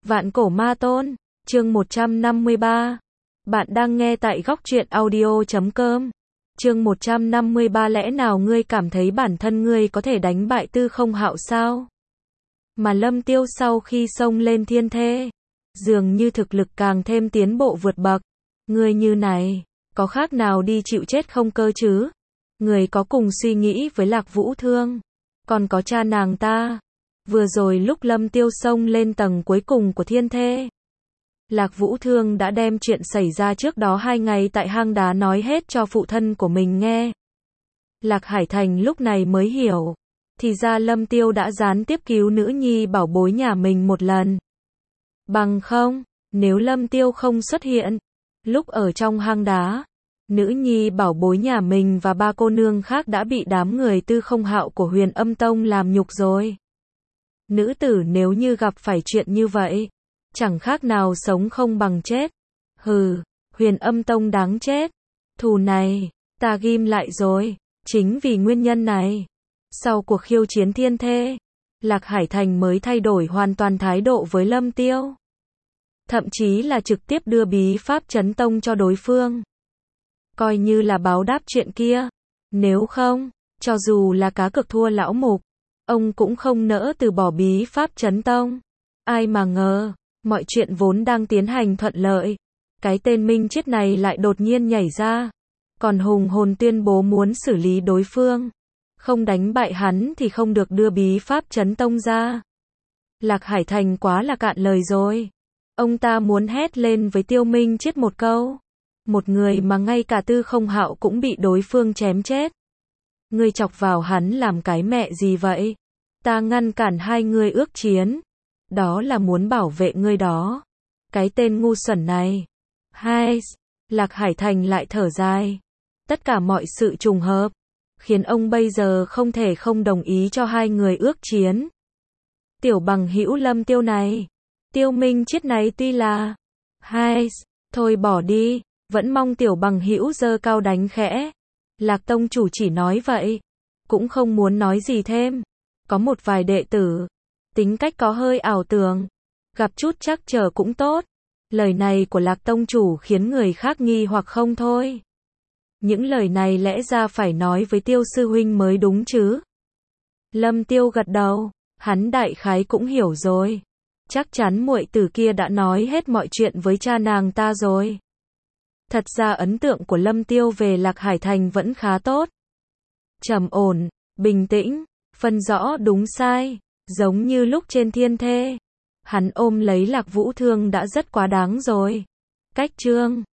Vạn cổ ma tôn, chương 153. Bạn đang nghe tại góc truyện audio.com. Chương 153. Lẽ nào ngươi cảm thấy bản thân ngươi có thể đánh bại Tư Không Hạo sao? Mà Lâm Tiêu sau khi xông lên thiên thê, dường như thực lực càng thêm tiến bộ vượt bậc. Ngươi như này, có khác nào đi chịu chết không cơ chứ? Ngươi có cùng suy nghĩ với Lạc Vũ Thương, còn có cha nàng ta. Vừa rồi lúc Lâm Tiêu xông lên tầng cuối cùng của thiên thê, Lạc Vũ Thương đã đem chuyện xảy ra trước đó 2 ngày tại hang đá nói hết cho phụ thân của mình nghe. Lạc Hải Thành lúc này mới hiểu, thì ra Lâm Tiêu đã gián tiếp cứu nữ nhi bảo bối nhà mình một lần. Bằng không, nếu Lâm Tiêu không xuất hiện, lúc ở trong hang đá, nữ nhi bảo bối nhà mình và 3 cô nương khác đã bị đám người Tư Không Hạo của Huyền Âm Tông làm nhục rồi. Nữ tử nếu như gặp phải chuyện như vậy, chẳng khác nào sống không bằng chết. Hừ, Huyền Âm Tông đáng chết. Thù này, ta ghim lại rồi. Chính vì nguyên nhân này, sau cuộc khiêu chiến thiên thê, Lạc Hải Thành mới thay đổi hoàn toàn thái độ với Lâm Tiêu. Thậm chí là trực tiếp đưa bí pháp chấn tông cho đối phương. Coi như là báo đáp chuyện kia. Nếu không, cho dù là cá cược thua lão mục, ông cũng không nỡ từ bỏ bí pháp chấn tông. Ai mà ngờ, mọi chuyện vốn đang tiến hành thuận lợi, cái tên Minh Chiết này lại đột nhiên nhảy ra, còn hùng hồn tuyên bố muốn xử lý đối phương. Không đánh bại hắn thì không được đưa bí pháp chấn tông ra. Lạc Hải Thành quá là cạn lời rồi. Ông ta muốn hét lên với Tiêu Minh Chiết một câu. Một người mà ngay cả Tư Không Hạo cũng bị đối phương chém chết. Ngươi chọc vào hắn làm cái mẹ gì vậy? Ta ngăn cản hai người ước chiến. Đó là muốn bảo vệ ngươi đó. Cái tên ngu xuẩn này. Hai, Lạc Hải Thành lại thở dài. Tất cả mọi sự trùng hợp, khiến ông bây giờ không thể không đồng ý cho hai người ước chiến. Tiểu bằng hữu Lâm Tiêu này, Tiêu Minh Chiết này tuy là hai, thôi bỏ đi, vẫn mong tiểu bằng hữu giơ cao đánh khẽ. Lạc tông chủ chỉ nói vậy, cũng không muốn nói gì thêm. Có một vài đệ tử, tính cách có hơi ảo tưởng, gặp chút trắc trở cũng tốt. Lời này của Lạc tông chủ khiến người khác nghi hoặc không thôi. Những lời này lẽ ra phải nói với Tiêu sư huynh mới đúng chứ. Lâm Tiêu gật đầu, hắn đại khái cũng hiểu rồi. Chắc chắn muội tử kia đã nói hết mọi chuyện với cha nàng ta rồi. Thật ra ấn tượng của Lâm Tiêu về Lạc Hải Thành vẫn khá tốt. Trầm ổn, bình tĩnh, phân rõ đúng sai, giống như lúc trên thiên thê. Hắn ôm lấy Lạc Vũ Thương đã rất quá đáng rồi. Cách chương